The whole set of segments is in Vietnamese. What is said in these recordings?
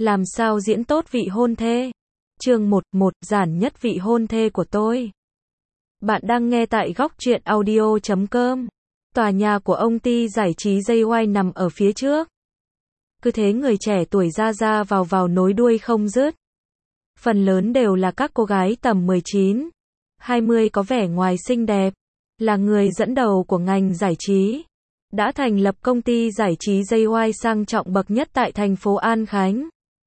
Làm sao diễn tốt vị hôn thê? Chương 11, giản nhất vị hôn thê của tôi. Bạn đang nghe tại góc truyện audio.com. Tòa nhà của ông ty giải trí JY nằm ở phía trước. Cứ thế người trẻ tuổi ra vào nối đuôi không dứt. Phần lớn đều là các cô gái tầm 19, 20 có vẻ ngoài xinh đẹp, là người dẫn đầu của ngành giải trí. Đã thành lập công ty giải trí JY sang trọng bậc nhất tại thành phố An Khánh.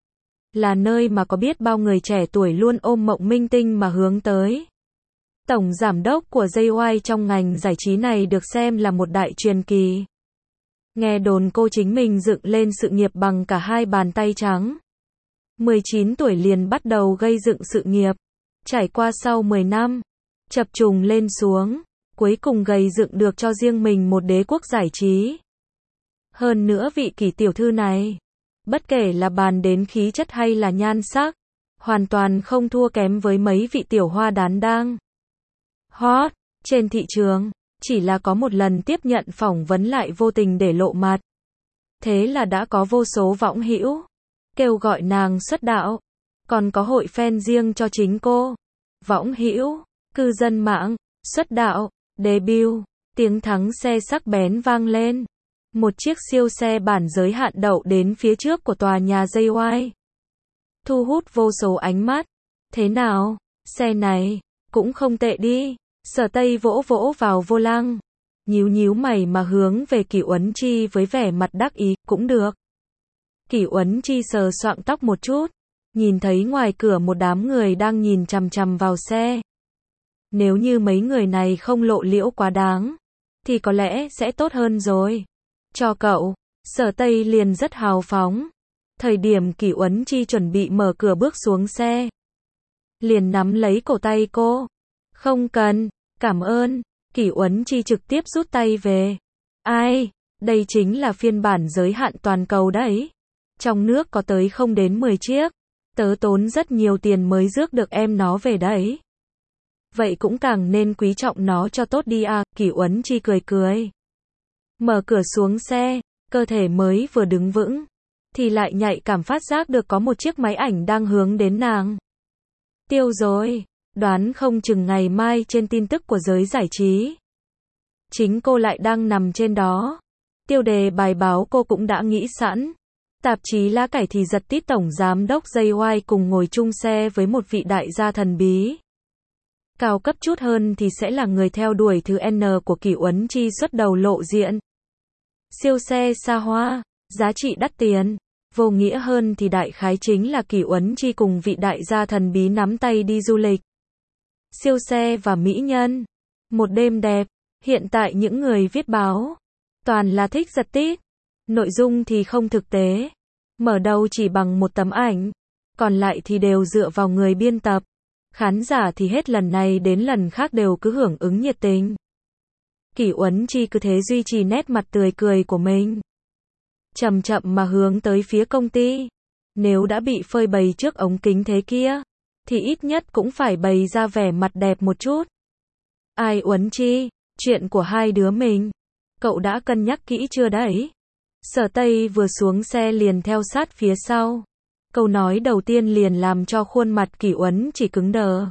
Là nơi mà có biết bao người trẻ tuổi luôn ôm mộng minh tinh mà hướng tới. Tổng giám đốc của JY trong ngành giải trí này được xem là một đại truyền kỳ. Nghe đồn cô chính mình dựng lên sự nghiệp bằng cả hai bàn tay trắng. 19 tuổi liền bắt đầu gây dựng sự nghiệp. Trải qua sau 10 năm, chập trùng lên xuống, cuối cùng gây dựng được cho riêng mình một đế quốc giải trí. Hơn nữa vị Kỷ tiểu thư này, bất kể là bàn đến khí chất hay là nhan sắc, hoàn toàn không thua kém với mấy vị tiểu hoa đán đang hot trên thị trường, chỉ là có một lần tiếp nhận phỏng vấn lại vô tình để lộ mặt. Thế là đã có vô số võng hữu kêu gọi nàng xuất đạo, còn có hội fan riêng cho chính cô. Võng hữu, cư dân mạng, xuất đạo, debut, tiếng thắng xe sắc bén vang lên. Một chiếc siêu xe bản giới hạn đậu đến phía trước của tòa nhà JY. Thu hút vô số ánh mắt. Thế nào, xe này, cũng không tệ đi. Sở Tây vỗ vào vô lăng. Nhíu mày mà hướng về Kỷ Uấn Chi với vẻ mặt đắc ý, cũng được. Kỷ Uấn Chi sờ soạng tóc một chút. Nhìn thấy ngoài cửa một đám người đang nhìn chằm vào xe. Nếu như mấy người này không lộ liễu quá đáng, thì có lẽ sẽ tốt hơn rồi. Cho cậu, Sở Tây liền rất hào phóng. Thời điểm Kỷ Uấn Chi chuẩn bị mở cửa bước xuống xe, liền nắm lấy cổ tay cô. Không cần, cảm ơn. Kỷ Uấn Chi trực tiếp rút tay về. Ai, đây chính là phiên bản giới hạn toàn cầu đấy. Trong nước có tới không đến 10 chiếc. Tớ tốn rất nhiều tiền mới rước được em nó về đấy. Vậy cũng càng nên quý trọng nó cho tốt đi à. Kỷ Uấn Chi cười. Mở cửa xuống xe, cơ thể mới vừa đứng vững, thì lại nhạy cảm phát giác được có một chiếc máy ảnh đang hướng đến nàng. Tiêu rồi, đoán không chừng ngày mai trên tin tức của giới giải trí, chính cô lại đang nằm trên đó. Tiêu đề bài báo cô cũng đã nghĩ sẵn. Tạp chí Lá Cải thì giật tít tổng giám đốc JY cùng ngồi chung xe với một vị đại gia thần bí. Cao cấp chút hơn thì sẽ là người theo đuổi thứ N của Kỷ Uấn Chi xuất đầu lộ diện. Siêu xe xa hoa, giá trị đắt tiền. Vô nghĩa hơn thì đại khái chính là Kỷ Uấn Chi cùng vị đại gia thần bí nắm tay đi du lịch. Siêu xe và mỹ nhân. Một đêm đẹp. Hiện tại những người viết báo toàn là thích giật tít. Nội dung thì không thực tế. Mở đầu chỉ bằng một tấm ảnh. Còn lại thì đều dựa vào người biên tập. Khán giả thì hết lần này đến lần khác đều cứ hưởng ứng nhiệt tình. Kỷ Uấn Chi cứ thế duy trì nét mặt tươi cười của mình. Chậm mà hướng tới phía công ty. Nếu đã bị phơi bày trước ống kính thế kia, thì ít nhất cũng phải bày ra vẻ mặt đẹp một chút. Ai Uấn Chi, chuyện của hai đứa mình, cậu đã cân nhắc kỹ chưa đấy? Sở Tây vừa xuống xe liền theo sát phía sau. Câu nói đầu tiên liền làm cho khuôn mặt Kỷ Uấn chỉ cứng đờ.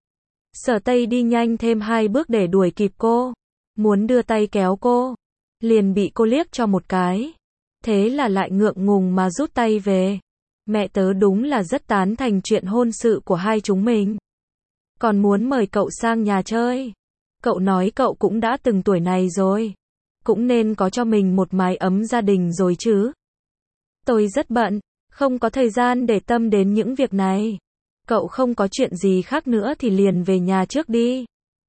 Sở Tây đi nhanh thêm 2 bước để đuổi kịp cô. Muốn đưa tay kéo cô. Liền bị cô liếc cho một cái. Thế là lại ngượng ngùng mà rút tay về. Mẹ tớ đúng là rất tán thành chuyện hôn sự của hai chúng mình. Còn muốn mời cậu sang nhà chơi. Cậu nói cậu cũng đã từng tuổi này rồi. Cũng nên có cho mình một mái ấm gia đình rồi chứ. Tôi rất bận. Không có thời gian để tâm đến những việc này. Cậu không có chuyện gì khác nữa thì liền về nhà trước đi.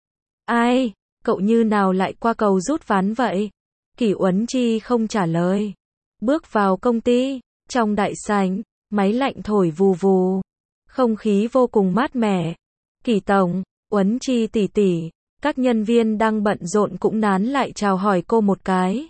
Ai, cậu như nào lại qua cầu rút ván vậy? Kỷ Uấn Chi không trả lời. Bước vào công ty, trong đại sảnh, máy lạnh thổi vù. Không khí vô cùng mát mẻ. Kỷ tổng, Uấn Chi tỷ tỷ, các nhân viên đang bận rộn cũng nán lại chào hỏi cô một cái.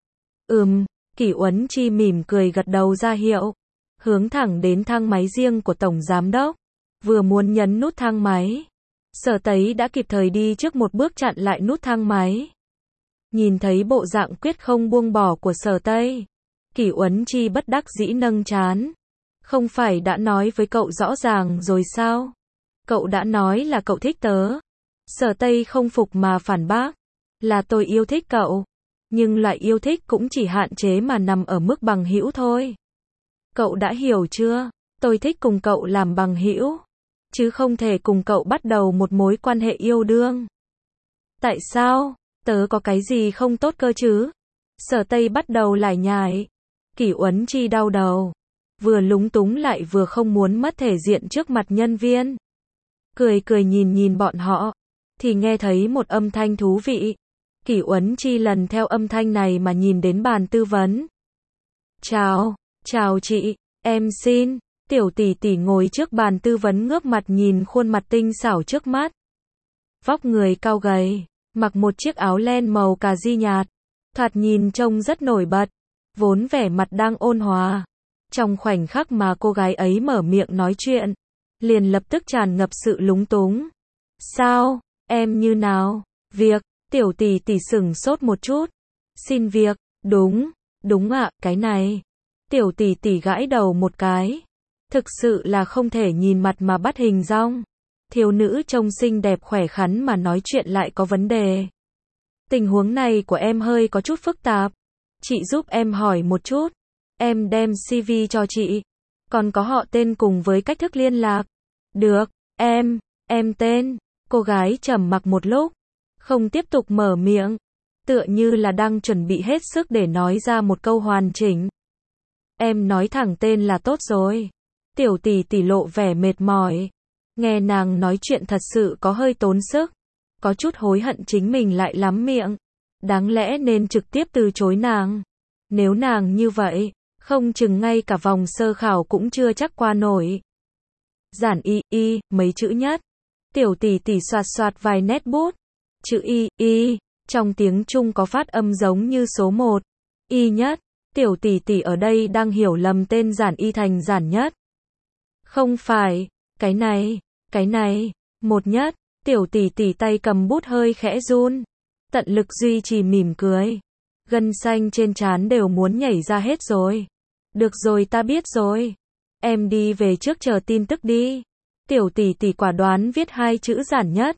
Kỷ Uấn Chi mỉm cười gật đầu ra hiệu. Hướng thẳng đến thang máy riêng của tổng giám đốc. Vừa muốn nhấn nút thang máy, Sở Tây đã kịp thời đi trước một bước chặn lại nút thang máy. Nhìn thấy bộ dạng quyết không buông bỏ của Sở Tây, Kỷ Uấn Chi bất đắc dĩ nâng trán. Không phải đã nói với cậu rõ ràng rồi sao? Cậu đã nói là cậu thích tớ. Sở Tây không phục mà phản bác. Là tôi yêu thích cậu. Nhưng loại yêu thích cũng chỉ hạn chế mà nằm ở mức bằng hữu thôi. Cậu đã hiểu chưa? Tôi thích cùng cậu làm bằng hữu, chứ không thể cùng cậu bắt đầu một mối quan hệ yêu đương. Tại sao? Tớ có cái gì không tốt cơ chứ? Sở Tây bắt đầu lải nhải. Kỷ Uấn Chi đau đầu. Vừa lúng túng lại vừa không muốn mất thể diện trước mặt nhân viên. Cười cười nhìn bọn họ. Thì nghe thấy một âm thanh thú vị. Kỷ Uấn Chi lần theo âm thanh này mà nhìn đến bàn tư vấn. Chào chị, em xin. Tiểu tỷ tỷ ngồi trước bàn tư vấn ngước mặt nhìn khuôn mặt tinh xảo trước mắt. Vóc người cao gầy, mặc một chiếc áo len màu cà ri nhạt, thoạt nhìn trông rất nổi bật, vốn vẻ mặt đang ôn hòa. Trong khoảnh khắc mà cô gái ấy mở miệng nói chuyện, liền lập tức tràn ngập sự lúng túng. Sao, em như nào? Việc, tiểu tỷ tỷ sửng sốt một chút. Xin việc, đúng ạ, cái này. Tiểu tỷ tỷ gãi đầu một cái. Thực sự là không thể nhìn mặt mà bắt hình dong. Thiếu nữ trông xinh đẹp khỏe khoắn mà nói chuyện lại có vấn đề. Tình huống này của em hơi có chút phức tạp. Chị giúp em hỏi một chút. Em đem CV cho chị. Còn có họ tên cùng với cách thức liên lạc. Được, em tên. Cô gái trầm mặc một lúc, không tiếp tục mở miệng. Tựa như là đang chuẩn bị hết sức để nói ra một câu hoàn chỉnh. Em nói thẳng tên là tốt rồi. Tiểu tỷ tỷ lộ vẻ mệt mỏi. Nghe nàng nói chuyện thật sự có hơi tốn sức. Có chút hối hận chính mình lại lắm miệng. Đáng lẽ nên trực tiếp từ chối nàng. Nếu nàng như vậy, không chừng ngay cả vòng sơ khảo cũng chưa chắc qua nổi. Giản y, mấy chữ nhất. Tiểu tỷ tỷ soạt vài nét bút. Chữ y, trong tiếng Trung có phát âm giống như số 1. Y nhất. Tiểu tỷ tỷ ở đây đang hiểu lầm tên giản y thành giản nhất. Không phải, cái này, một nhất. Tiểu tỷ tỷ tay cầm bút hơi khẽ run. Tận lực duy trì mỉm cười. Gân xanh trên trán đều muốn nhảy ra hết rồi. Được rồi, ta biết rồi. Em đi về trước chờ tin tức đi. Tiểu tỷ tỷ quả đoán viết 2 chữ giản nhất.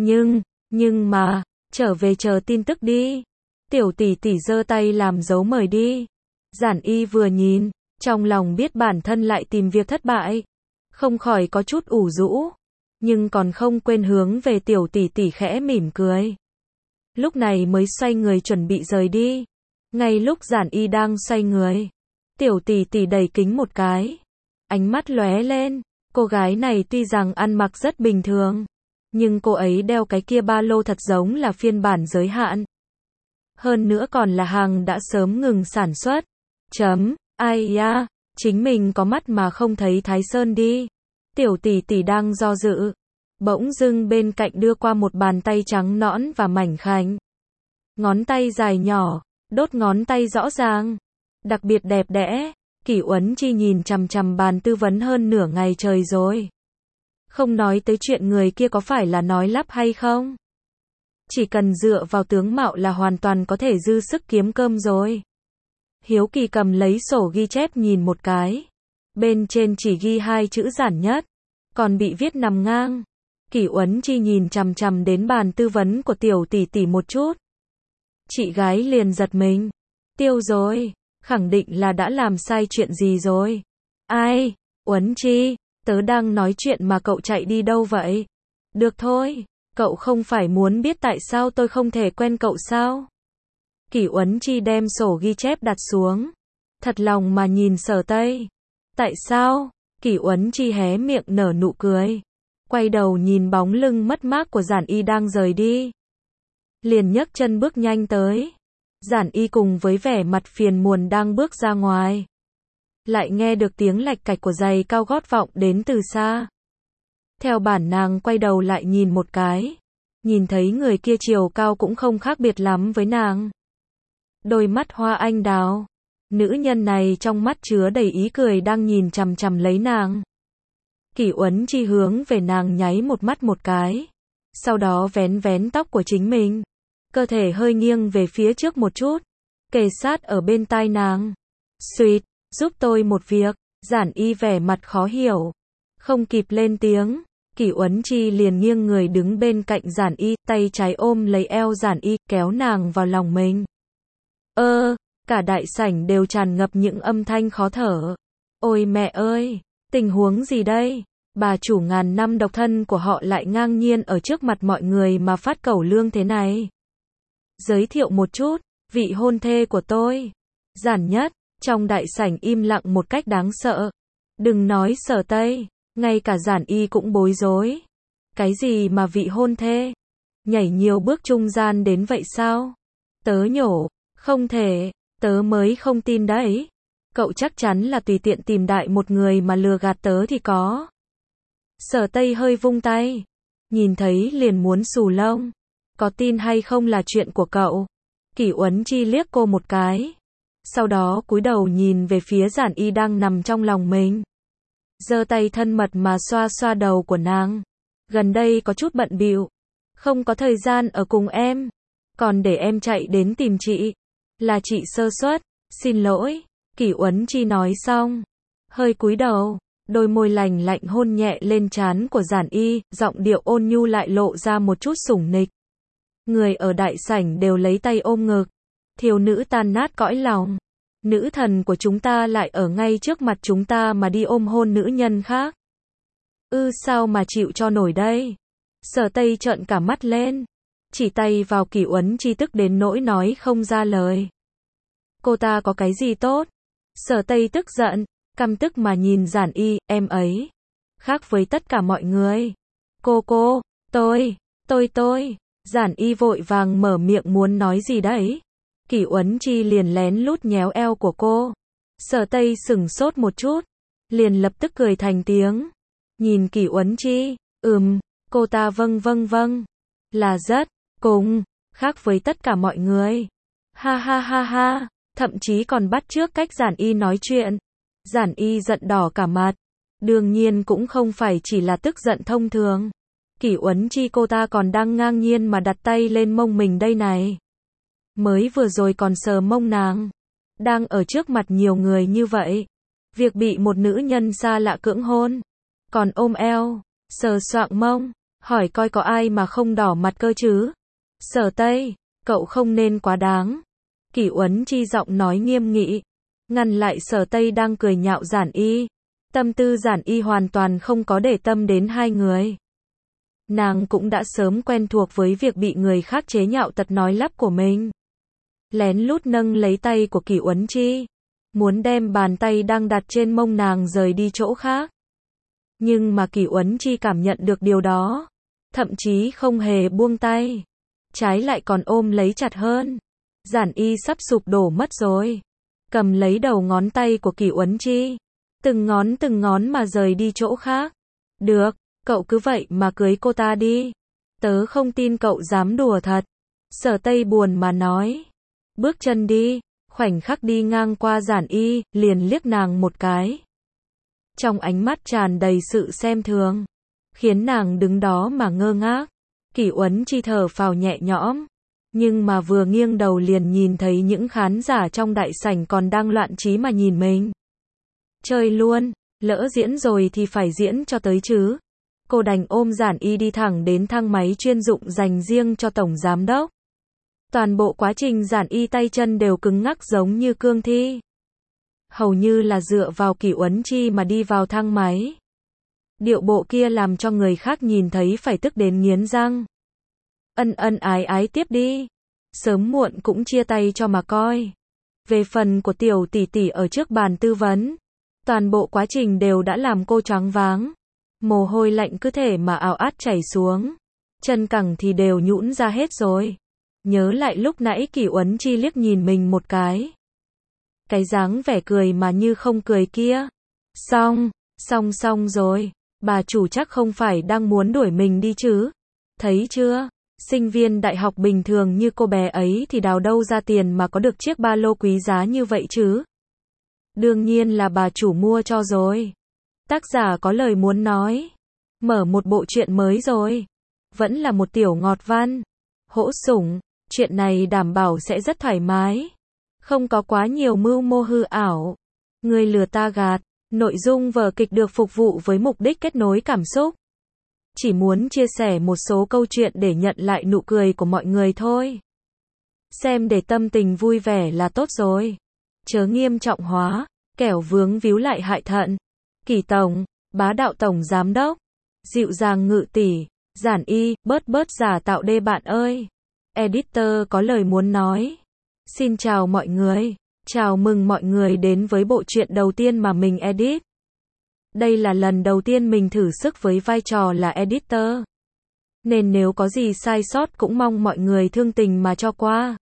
Nhưng mà, trở về chờ tin tức đi. Tiểu tỷ tỷ giơ tay làm dấu mời đi. Giản y vừa nhìn, trong lòng biết bản thân lại tìm việc thất bại. Không khỏi có chút ủ rũ. Nhưng còn không quên hướng về tiểu tỷ tỷ khẽ mỉm cười. Lúc này mới xoay người chuẩn bị rời đi. Ngay lúc giản y đang xoay người, tiểu tỷ tỷ đẩy kính một cái. Ánh mắt lóe lên. Cô gái này tuy rằng ăn mặc rất bình thường, nhưng cô ấy đeo cái kia ba lô thật giống là phiên bản giới hạn. Hơn nữa còn là hàng đã sớm ngừng sản xuất. Ai ya, chính mình có mắt mà không thấy Thái Sơn đi. Tiểu tỷ tỷ đang do dự. Bỗng dưng bên cạnh đưa qua một bàn tay trắng nõn và mảnh khảnh. Ngón tay dài nhỏ, đốt ngón tay rõ ràng. Đặc biệt đẹp đẽ. Kỷ Uấn Chi nhìn chằm chằm bàn tư vấn hơn nửa ngày trời rồi. Không nói tới chuyện người kia có phải là nói lắp hay không. Chỉ cần dựa vào tướng mạo là hoàn toàn có thể dư sức kiếm cơm rồi. Hiếu kỳ cầm lấy sổ ghi chép nhìn một cái. Bên trên chỉ ghi 2 chữ giản nhất, còn bị viết nằm ngang. Kỷ Uấn Chi nhìn chằm chằm đến bàn tư vấn của tiểu tỷ tỷ một chút. Chị gái liền giật mình. Tiêu rồi, khẳng định là đã làm sai chuyện gì rồi. Ai, Uấn Chi, tớ đang nói chuyện mà cậu chạy đi đâu vậy? Được thôi, cậu không phải muốn biết tại sao tôi không thể quen cậu sao? Kỷ Uấn Chi đem sổ ghi chép đặt xuống. Thật lòng mà nhìn Sở Tây. Tại sao? Kỷ Uấn Chi hé miệng nở nụ cười. Quay đầu nhìn bóng lưng mất mát của giản y đang rời đi. Liền nhấc chân bước nhanh tới. Giản y cùng với vẻ mặt phiền muộn đang bước ra ngoài. Lại nghe được tiếng lạch cạch của giày cao gót vọng đến từ xa. Theo bản nàng quay đầu lại nhìn một cái. Nhìn thấy người kia chiều cao cũng không khác biệt lắm với nàng. Đôi mắt hoa anh đào. Nữ nhân này trong mắt chứa đầy ý cười đang nhìn chằm chằm lấy nàng. Kỷ Uấn Chi hướng về nàng nháy một mắt một cái. Sau đó vén tóc của chính mình. Cơ thể hơi nghiêng về phía trước một chút. Kề sát ở bên tai nàng. Xuyệt, giúp tôi một việc. Giản Y vẻ mặt khó hiểu. Không kịp lên tiếng, Kỷ Uấn Chi liền nghiêng người đứng bên cạnh Giản Y, tay trái ôm lấy eo Giản Y, kéo nàng vào lòng mình. Cả đại sảnh đều tràn ngập những âm thanh khó thở. Ôi mẹ ơi, tình huống gì đây? Bà chủ ngàn năm độc thân của họ lại ngang nhiên ở trước mặt mọi người mà phát cẩu lương thế này. Giới thiệu một chút, vị hôn thê của tôi. Giản Nhất, trong đại sảnh im lặng một cách đáng sợ. Đừng nói Sở Tây, ngay cả Giản Y cũng bối rối. Cái gì mà vị hôn thê? Nhảy nhiều bước trung gian đến vậy sao? Tớ nhổ, không thể, tớ mới không tin đấy. Cậu chắc chắn là tùy tiện tìm đại một người mà lừa gạt tớ thì có. Sở Tây hơi vung tay, nhìn thấy liền muốn xù lông. Có tin hay không là chuyện của cậu. Kỷ Uấn Chi liếc cô một cái, sau đó cúi đầu nhìn về phía Giản Y đang nằm trong lòng mình. Giơ tay thân mật mà xoa xoa đầu của nàng. Gần đây có chút bận bịu, không có thời gian ở cùng em, còn để em chạy đến tìm chị. Là chị sơ suất, xin lỗi. Kỷ Uấn Chi nói xong, hơi cúi đầu, đôi môi lành lạnh hôn nhẹ lên trán của Giản Y, giọng điệu ôn nhu lại lộ ra một chút sủng nịch. Người ở đại sảnh đều lấy tay ôm ngực. Thiếu nữ tan nát cõi lòng. Nữ thần của chúng ta lại ở ngay trước mặt chúng ta mà đi ôm hôn nữ nhân khác. Sao mà chịu cho nổi đây? Sở Tây trợn cả mắt lên, chỉ tay vào Kỷ Uấn Chi tức đến nỗi nói không ra lời. Cô ta có cái gì tốt? Sở Tây tức giận, căm tức mà nhìn Giản Y, em ấy khác với tất cả mọi người. Cô, tôi. Giản Y vội vàng mở miệng muốn nói gì đấy. Kỷ Uấn Chi liền lén lút nhéo eo của cô. Sở Tây sửng sốt một chút, liền lập tức cười thành tiếng. Nhìn Kỷ Uấn Chi, cô ta vâng, là rất cùng khác với tất cả mọi người. Ha, thậm chí còn bắt chước cách Giản Y nói chuyện. Giản Y giận đỏ cả mặt. Đương nhiên cũng không phải chỉ là tức giận thông thường. Kỷ Uấn Chi cô ta còn đang ngang nhiên mà đặt tay lên mông mình đây này. Mới vừa rồi còn sờ mông nàng. Đang ở trước mặt nhiều người như vậy. Việc bị một nữ nhân xa lạ cưỡng hôn. Còn ôm eo, sờ soạng mông. Hỏi coi có ai mà không đỏ mặt cơ chứ. Sở Tây, cậu không nên quá đáng. Kỷ Uấn Chi giọng nói nghiêm nghị, ngăn lại Sở Tây đang cười nhạo Giản Y. Tâm tư Giản Y hoàn toàn không có để tâm đến hai người. Nàng cũng đã sớm quen thuộc với việc bị người khác chế nhạo tật nói lắp của mình. Lén lút nâng lấy tay của Kỷ Uấn Chi, muốn đem bàn tay đang đặt trên mông nàng rời đi chỗ khác. Nhưng mà Kỷ Uấn Chi cảm nhận được điều đó, thậm chí không hề buông tay, trái lại còn ôm lấy chặt hơn. Giản Y sắp sụp đổ mất rồi, cầm lấy đầu ngón tay của Kỷ Uấn Chi, từng ngón mà rời đi chỗ khác. Được, cậu cứ vậy mà cưới cô ta đi. Tớ không tin cậu dám đùa thật. Sở Tây buồn mà nói. Bước chân đi, khoảnh khắc đi ngang qua Giản Y, liền liếc nàng một cái. Trong ánh mắt tràn đầy sự xem thường, khiến nàng đứng đó mà ngơ ngác. Kỷ Uấn Chi thở phào nhẹ nhõm, nhưng mà vừa nghiêng đầu liền nhìn thấy những khán giả trong đại sảnh còn đang loạn trí mà nhìn mình. Chơi luôn, lỡ diễn rồi thì phải diễn cho tới chứ. Cô đành ôm Giản Y đi thẳng đến thang máy chuyên dụng dành riêng cho tổng giám đốc. Toàn bộ quá trình Giản Y tay chân đều cứng ngắc giống như cương thi. Hầu như là dựa vào Kỷ Uấn Chi mà đi vào thang máy. Điệu bộ kia làm cho người khác nhìn thấy phải tức đến nghiến răng. Ân ái tiếp đi. Sớm muộn cũng chia tay cho mà coi. Về phần của tiểu tỷ tỷ ở trước bàn tư vấn, toàn bộ quá trình đều đã làm cô choáng váng. Mồ hôi lạnh cứ thể mà ào ạt chảy xuống. Chân cẳng thì đều nhũn ra hết rồi. Nhớ lại lúc nãy Kỷ Uấn Chi liếc nhìn mình một cái. Cái dáng vẻ cười mà như không cười kia. Xong rồi. Bà chủ chắc không phải đang muốn đuổi mình đi chứ. Thấy chưa? Sinh viên đại học bình thường như cô bé ấy thì đào đâu ra tiền mà có được chiếc ba lô quý giá như vậy chứ? Đương nhiên là bà chủ mua cho rồi. Tác giả có lời muốn nói. Mở một bộ truyện mới rồi. Vẫn là một tiểu ngọt văn. Hỗ sủng. Chuyện này đảm bảo sẽ rất thoải mái. Không có quá nhiều mưu mô hư ảo. Người lừa ta gạt. Nội dung vở kịch được phục vụ với mục đích kết nối cảm xúc. Chỉ muốn chia sẻ một số câu chuyện để nhận lại nụ cười của mọi người thôi. Xem để tâm tình vui vẻ là tốt rồi. Chớ nghiêm trọng hóa, kẻo vướng víu lại hại thận. Kỳ tổng, bá đạo tổng giám đốc, dịu dàng ngự tỷ, giản y, bớt giả tạo đê bạn ơi. Editor có lời muốn nói. Xin chào mọi người. Chào mừng mọi người đến với bộ truyện đầu tiên mà mình edit. Đây là lần đầu tiên mình thử sức với vai trò là editor. Nên nếu có gì sai sót cũng mong mọi người thương tình mà cho qua.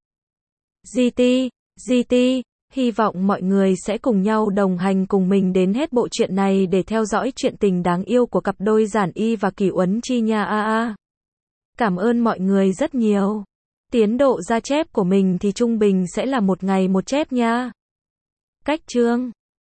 GT, hy vọng mọi người sẽ cùng nhau đồng hành cùng mình đến hết bộ truyện này để theo dõi chuyện tình đáng yêu của cặp đôi Giản Y và Kỳ Uấn Chi nha. Cảm ơn mọi người rất nhiều. Tiến độ ra chép của mình thì trung bình sẽ là một ngày một chép nha. Cách chương